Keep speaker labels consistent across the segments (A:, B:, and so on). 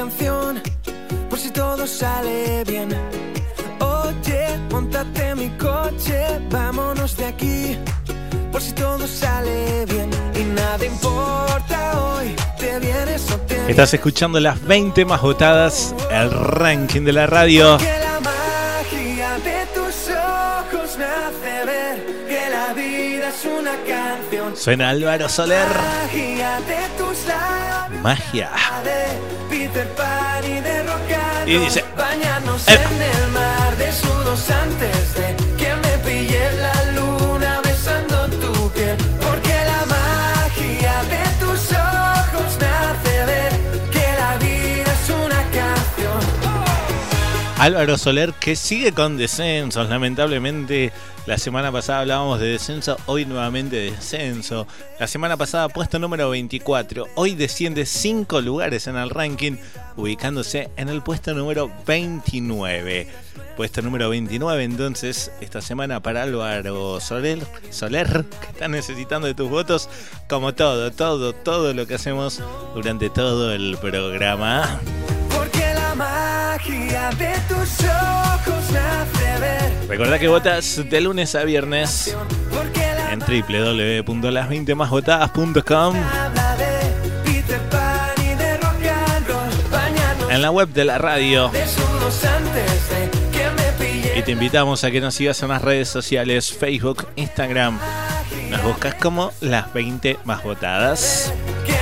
A: canción, por si todo sale bien. Oye, móntate en mi coche, vámonos de aquí, por si todo sale bien. Y nada importa hoy, te vienes o te vienes.
B: Estás escuchando las 20 más votadas, el ranking de la radio.
A: Que la magia de tus ojos me hace ver que la vida es una canción.
B: Suena Álvaro Soler.
A: Magia de tus labios.
B: Magia.
A: De Peter Pan y de rock and roll.
B: Y dice,
A: bañarnos en el mar desnudos antes de que me pille la luna besando tu piel. Porque la magia de tus ojos me hace ver que la vida es una canción.
B: Álvaro Soler, que sigue con descensos, lamentablemente. La semana pasada hablábamos de descenso, hoy nuevamente de descenso. La semana pasada puesto número 24, hoy desciende 5 lugares en el ranking, ubicándose en el puesto número 29. Puesto número 29 entonces esta semana para Álvaro Soler, que está necesitando de tus votos, como todo lo que hacemos durante todo el programa.
A: Porque la magia de tus ojos me hace ver.
B: Recordá que votas de lunes a viernes en www.las20másvotadas.com, en la web de la radio. Y te invitamos a que nos sigas en las redes sociales, Facebook, Instagram. Nos buscas como las 20 más votadas.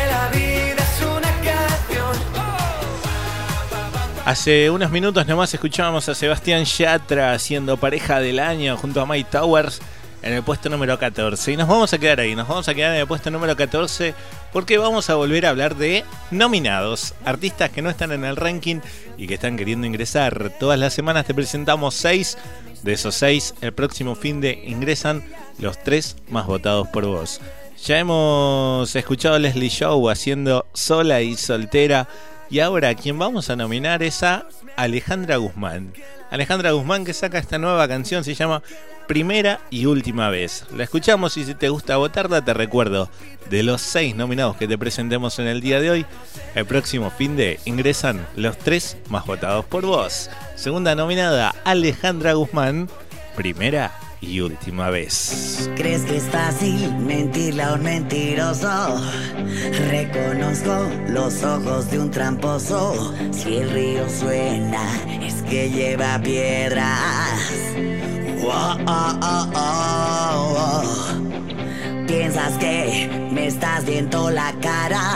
B: Hace unos minutos nomás escuchábamos a Sebastián Yatra haciendo Pareja del Año junto a Mike Towers en el puesto número 14. Y nos vamos a quedar ahí, nos vamos a quedar en el puesto número 14 porque vamos a volver a hablar de nominados, artistas que no están en el ranking y que están queriendo ingresar. Todas las semanas te presentamos 6, de esos 6 el próximo fin de ingresan los 3 más votados por vos. Ya hemos escuchado a Leslie Show haciendo Sola y Soltera. Y ahora quien vamos a nominar es a Alejandra Guzmán. Alejandra Guzmán, que saca esta nueva canción, se llama Primera y Última Vez. La escuchamos y si te gusta votarla, te recuerdo, de los 6 nominados que te presentemos en el día de hoy, el próximo fin de ingresan los 3 más votados por vos. Segunda nominada, Alejandra Guzmán, Primera y Última Vez.
C: ¿Crees que es fácil mentirle a un mentiroso? Reconozco los ojos de un tramposo. Si el río suena, es que lleva piedras. Oh, oh, oh, oh, oh. Piensas que me estás viendo la cara.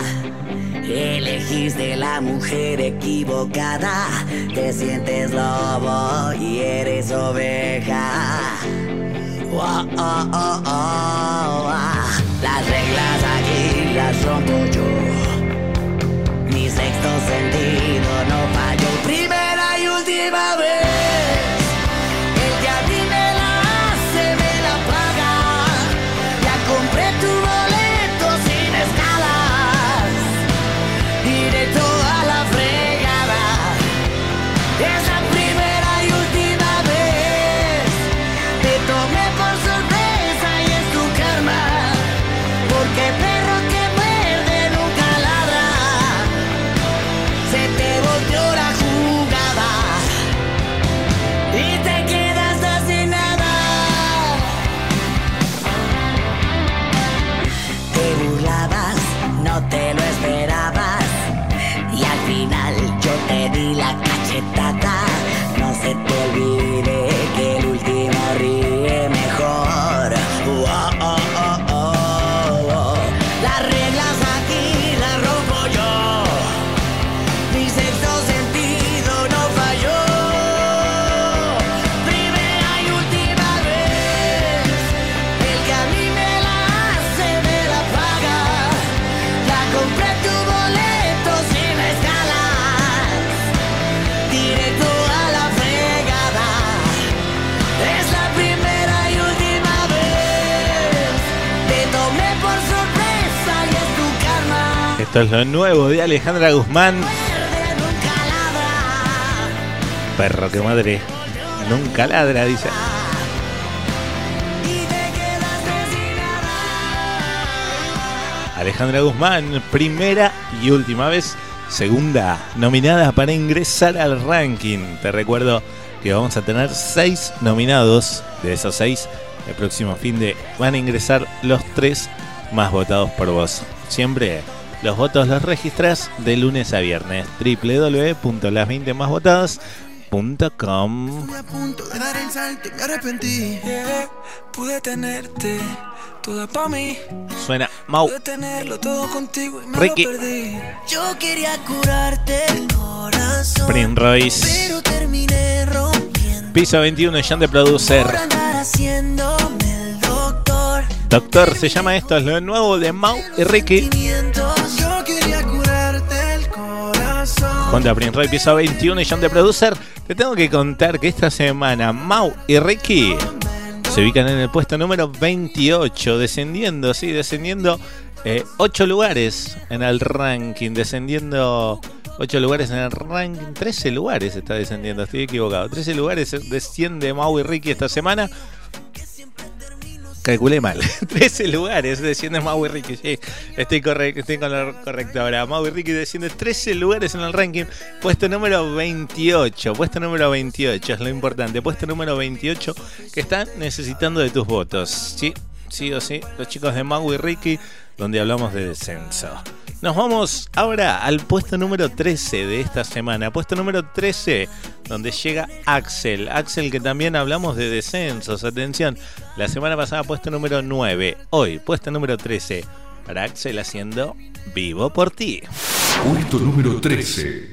C: Elegiste la mujer equivocada. Te sientes lobo y eres oveja. Oh, oh, oh, oh, oh. Las reglas aquí las rompo yo. Mi sexto sentido no falló. Primera y última vez. El que a mí me la hace me la paga. Ya compré tu boleto sin escalas. Directo a la fregada. Es la primera y última vez. Te tomé por sorpresa y es tu karma. Porque perro que muerde nunca ladra. Se te volteó la jugada y te quedaste sin nada. Te burlabas, no te lo esperabas. Y al final yo te di la cachetada. No se te olvide que el último ríe mejor. Oh, oh, oh, oh, oh. Las reglas aquí las rompo yo. Mi sexto sentido no falló. Primera y última vez. El que a mí me la hace me la paga. Ya compré tu boleto sin escalas. Directo a la fregada. Es la primera y última vez. Te tomé por sorpresa y es tu karma.
B: Esto es lo nuevo de Alejandra Guzmán.
C: Muerde nunca ladra.
B: Perro que madre nunca ladra, dice.
C: Y te quedaste sin nada.
B: Alejandra Guzmán, Primera y Última Vez. segunda nominada para ingresar al ranking. Te recuerdo que vamos a tener 6 nominados. De esos 6, el próximo fin de van a ingresar los 3 más votados por vos. Siempre los votos los registrás de lunes a viernes. www.las20másvotadas.com.
A: Estuve a punto de dar el salto y me arrepentí. Pude tenerte toda pa' mí.
B: Suena Mau.
A: Pude tenerlo todo contigo y me
B: Ricky.
A: lo perdí. Yo quería curarte el corazón,
B: Prince Royce.
A: pero terminé rompiendo.
B: Piso 21, John de Producer.
A: Por andar haciéndome el doctor.
B: Doctor, se llama esto, es lo nuevo de Mau y Ricky.
A: Yo quería curarte el corazón.
B: Junto a Prince Royce, piso 21 y John de Producer. Te tengo que contar que esta semana Mau y Ricky se ubican en el puesto número 28, descendiendo 8 lugares en el ranking, descendiendo 8 lugares en el ranking, 13 lugares está descendiendo, estoy equivocado, 13 lugares desciende Mau y Ricky esta semana. Calculé mal. 13 lugares desciende Mau y Ricky. Sí, estoy con lo correcto ahora. Mau y Ricky desciende 13 lugares en el ranking. Puesto número 28. Puesto número 28 es lo importante. Puesto número 28 que están necesitando de tus votos. Sí, sí o sí. Los chicos de Mau y Ricky, donde hablamos de descenso. Nos vamos ahora al puesto número 13 de esta semana. Puesto número 13, donde llega Axel. Axel, que también hablamos de descensos. Atención, la semana pasada puesto número 9. Hoy, puesto número 13, para Axel haciendo Vivo por ti.
D: Puesto número 13.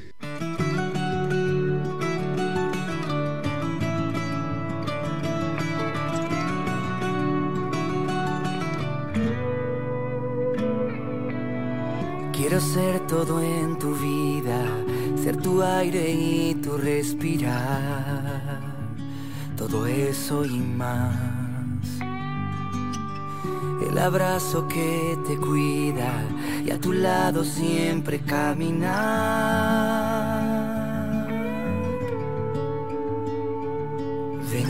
A: Quiero ser todo en tu vida, ser tu aire y tu respirar, todo eso y más. El abrazo que te cuida y a tu lado siempre caminar. Ven,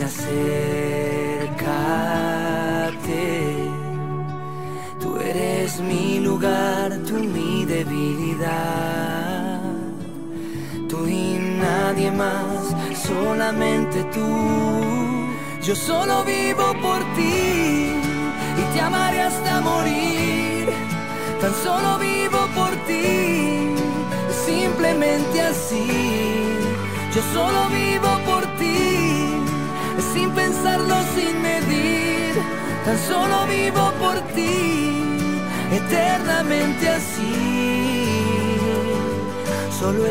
A: acércate. Tú eres mi lugar, tú mi debilidad. Tú y nadie más, solamente tú. Yo solo vivo por ti y te amaré hasta morir. Tan solo vivo por ti, simplemente así. Yo solo vivo por ti, sin pensarlo, sin medir. Tan solo vivo por ti, eternamente así. Solo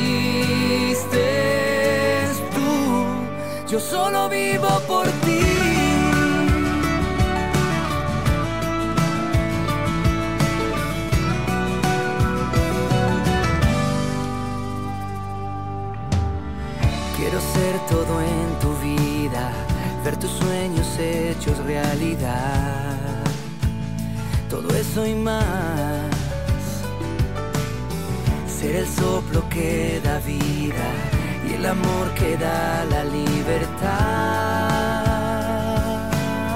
A: existes tú, yo solo vivo por ti. Quiero ser todo en tu vida, ver tus sueños hechos realidad, todo eso y más. Ser el soplo que da vida y el amor que da la libertad.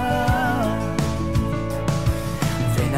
A: Ven,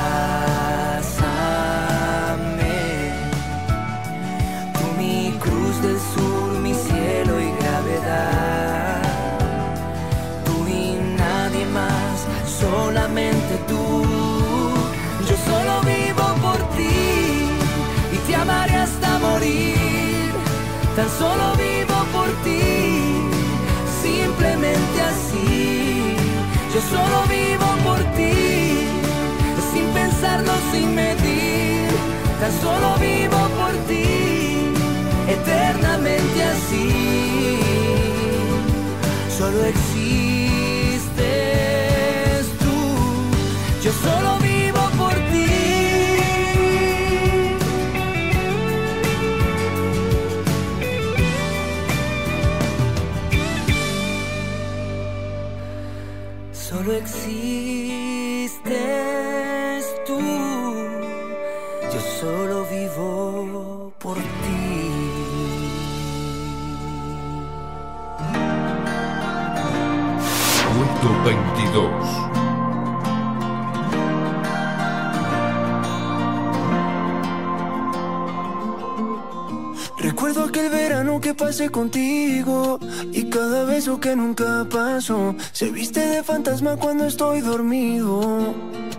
A: abrázame, tú mi cruz del sur, mi cielo y gravedad. Tú y nadie más, solamente tú. Yo solo vivo por ti y te amaré hasta morir. Tan solo vivo por ti, simplemente así. Yo solo vivo por ti, sin pensarlo, sin medir. Tan solo vivo por ti, eternamente así. Solo existes tú, yo solo vivo por ti. Solo existes tú, yo solo vivo por ti.
D: Puesto 22.
A: que pasé contigo y cada beso que nunca pasó se viste de fantasma cuando estoy dormido.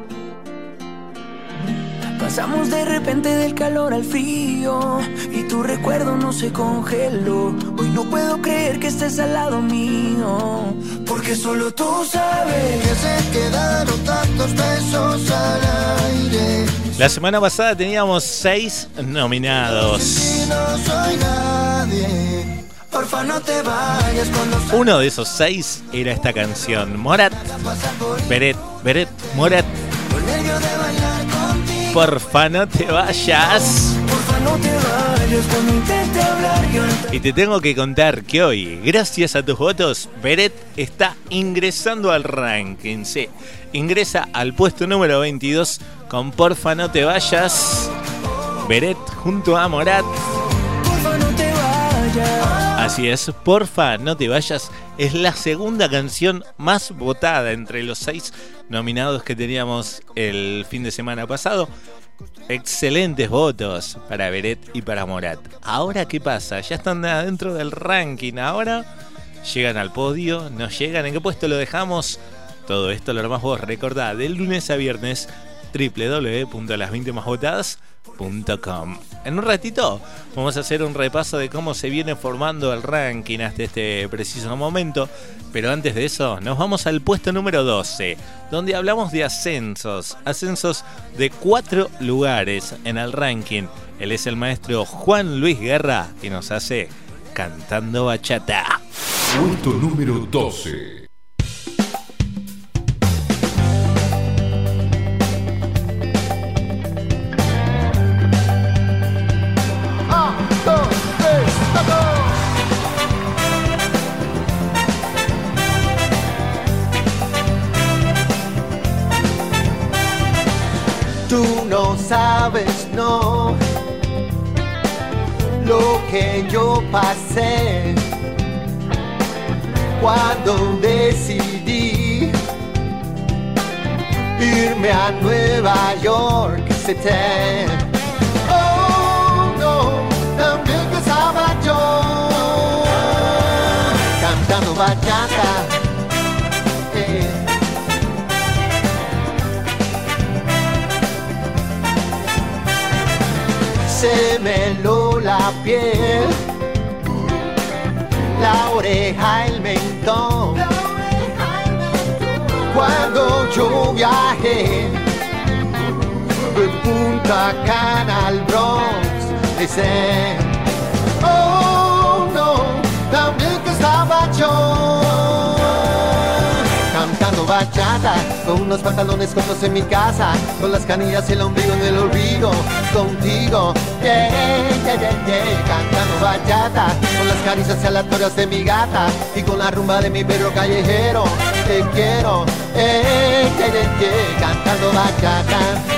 A: Pasamos de repente del calor al frío y tu recuerdo no se congeló. Hoy no puedo creer que estés al lado mío, porque solo tú sabes que se quedaron tantos besos al aire.
B: La semana pasada teníamos 6 nominados.
A: Si no soy nadie, porfa no te vayas con los...
B: Uno de esos 6 era esta canción, Morat, Beret, Morat.
A: Con nervio de bailar contigo.
B: Porfa no te vayas.
A: Porfa no te vayas cuando intente hablar yo.
B: Y te tengo que contar que hoy, gracias a tus votos, Beret está ingresando al ranking. Sí, ingresa al puesto número 22 con Porfa no te vayas. Beret junto a Morat.
A: Porfa no te vayas.
B: Así es, Porfa no te vayas es la segunda canción más votada entre los 6 nominados que teníamos el fin de semana pasado. Excelentes votos para Beret y para Morat. Ahora, ¿qué pasa? Ya están adentro del ranking. Ahora llegan al podio, no llegan. ¿En qué puesto lo dejamos? Todo esto lo armás vos. Recordá, de lunes a viernes, www.las20másvotadas.com. En un ratito vamos a hacer un repaso de cómo se viene formando el ranking hasta este preciso momento. Pero antes de eso, nos vamos al puesto número 12, donde hablamos de ascensos. Ascensos de 4 lugares en el ranking. Él es el maestro Juan Luis Guerra y nos hace Cantando Bachata.
D: Puesto número 12.
E: Tú no sabes, no, lo que yo pasé cuando decidí irme a Nueva York. Oh, no, también pensaba yo cantando bachata. Se me heló la piel, la oreja, el mentón, cuando yo viajé de Punta Cana al Bronx. Dicen, oh no, también que estaba yo cantando bachata, con unos pantalones cortos en mi casa, con las canillas y el ombligo en el olvido, contigo, yeah, yeah, yeah, yeah, cantando bachata, con las caricias aleatorias de mi gata, y con la rumba de mi perro callejero, te quiero, yeah, yeah, yeah, cantando bachata.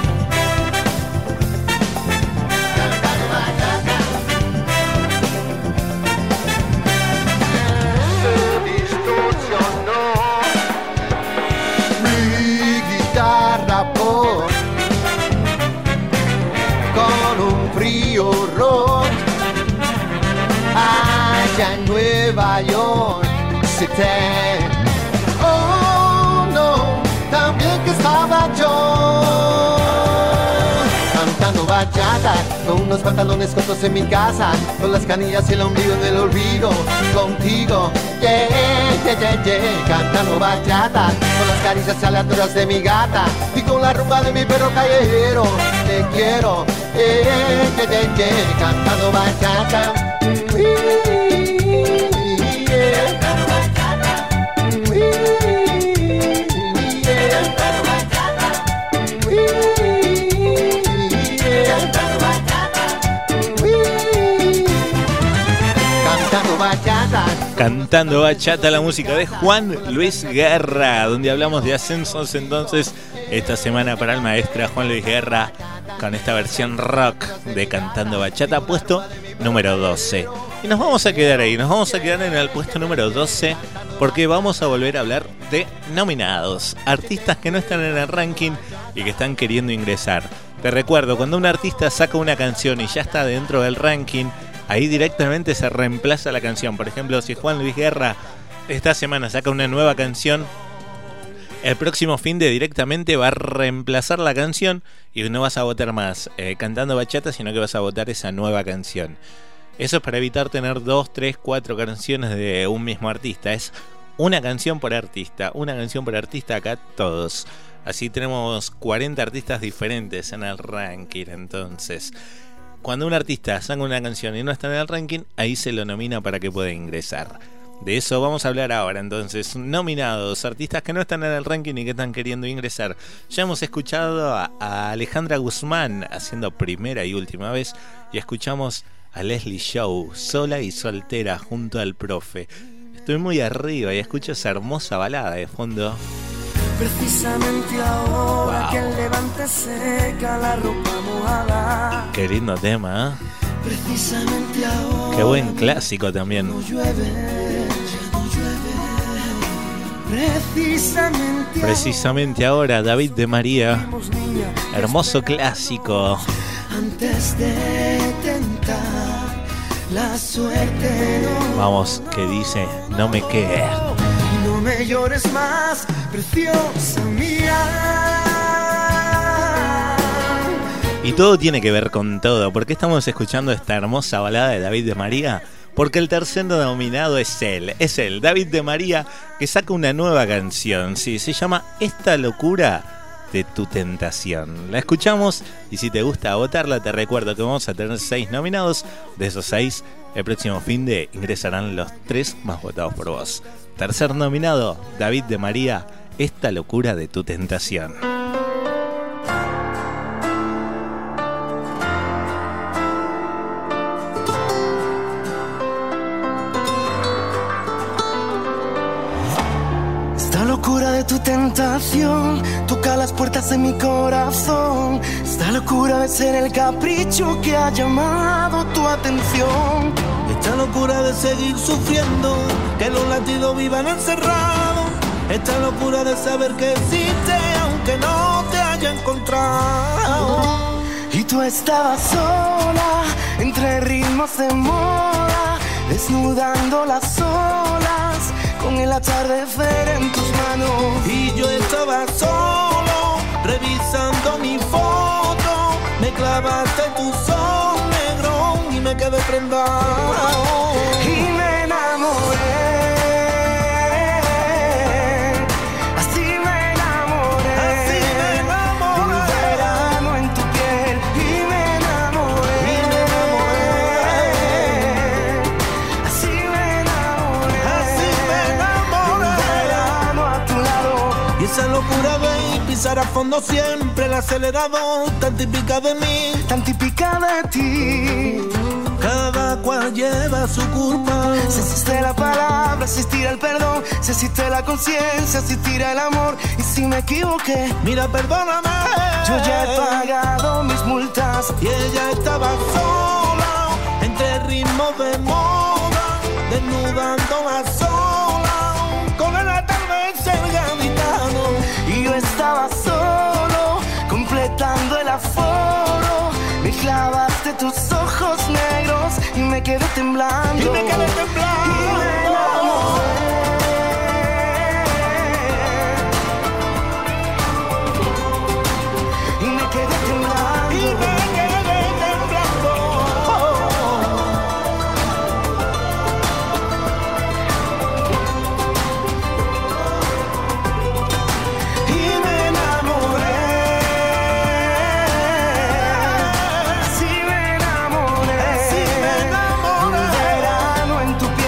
E: Con un frío rock allá en Nueva York City. Oh no, también que estaba yo cantando bachata, con unos pantalones cortos en mi casa, con las canillas y el ombligo en el olvido, contigo, yeah, yeah, yeah, yeah, cantando bachata, con las caricias aleatorias de mi gata, y con la rumba de mi perro callejero, te quiero, yeah, yeah, yeah, yeah, cantando bachata.
B: Cantando bachata, la música de Juan Luis Guerra, donde hablamos de ascensos. Entonces, esta semana para el maestro Juan Luis Guerra, con esta versión rock de Cantando Bachata, puesto número 12. Y nos vamos a quedar ahí, nos vamos a quedar en el puesto número 12, porque vamos a volver a hablar de nominados, artistas que no están en el ranking y que están queriendo ingresar. Te recuerdo, cuando un artista saca una canción y ya está dentro del ranking, ahí directamente se reemplaza la canción. Por ejemplo, si Juan Luis Guerra esta semana saca una nueva canción, el próximo fin de directamente va a reemplazar la canción y no vas a votar más cantando bachata, sino que vas a votar esa nueva canción. Eso es para evitar tener 2, 3, 4 canciones de un mismo artista. Es una canción por artista acá todos. Así tenemos 40 artistas diferentes en el ranking. Entonces, cuando un artista saca una canción y no está en el ranking, ahí se lo nomina para que pueda ingresar. De eso vamos a hablar ahora. Entonces, nominados, artistas que no están en el ranking y que están queriendo ingresar. Ya hemos escuchado a Alejandra Guzmán haciendo Primera y Última Vez, y escuchamos a Leslie Show, Sola y Soltera, junto al Profe. Estoy muy arriba y escucho esa hermosa balada de fondo.
A: Precisamente ahora que el levante seca la ropa mojada.
B: Qué lindo tema, ¿eh?
A: Precisamente ahora.
B: Qué buen clásico también.
A: No llueve, ya no llueve.
B: Precisamente ahora, David de María. Hermoso clásico.
A: Antes de tentar la suerte, no.
B: Vamos, que dice, no me quedes.
A: No me llores más, preciosa mía.
B: Y todo tiene que ver con todo. ¿Por qué estamos escuchando esta hermosa balada de David de María? Porque el tercer nominado es él, David de María, que saca una nueva canción. Sí, se llama Esta locura de tu tentación. La escuchamos y si te gusta votarla, te recuerdo que vamos a tener 6 nominados. De esos 6, el próximo fin de ingresarán los 3 más votados por vos. Tercer nominado, David de María, Esta locura de tu tentación.
A: Esta locura de tu tentación toca las puertas de mi corazón. Esta locura de ser el capricho que ha llamado tu atención. Esta locura de seguir sufriendo, que los latidos vivan encerrados. Esta locura de saber que existe aunque no te haya encontrado. Y tú estabas sola, entre ritmos de moda, desnudando las olas, con el atardecer en tus manos. Y yo estaba solo, revisando mi foto. Me clavaste tus ojos negros y me quedé prendado. Y me enamoré. Así me enamoré. Así me enamoré. Un verano en tu piel. Y me enamoré. Y me enamoré. Así me enamoré. Así me enamoré. Un verano a tu lado. Y esa locura de pisar a fondo siempre el acelerador, tan típica de mí, tan típica de ti. Cada cual lleva su culpa. Si existe la palabra, existirá el perdón. Si existe la conciencia, existirá el amor. Y si me equivoqué, mira, perdóname. Yo ya he pagado mis multas. Y ella estaba sola, entre ritmos de moda, desnudando la sola, con el atardecer gaditano. Y yo estaba solo, completando el aforo. Me clavaste tus ojos negros y me quedé temblando. Y me quedé temblando. Y me enamoré. Y me quedé temblando. Y me quedé temblando. Y me enamoré. Así me enamoré. Así me enamoré. Un verano en tu piel.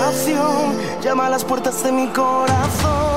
F: desesperación llama a las puertas de mi corazón.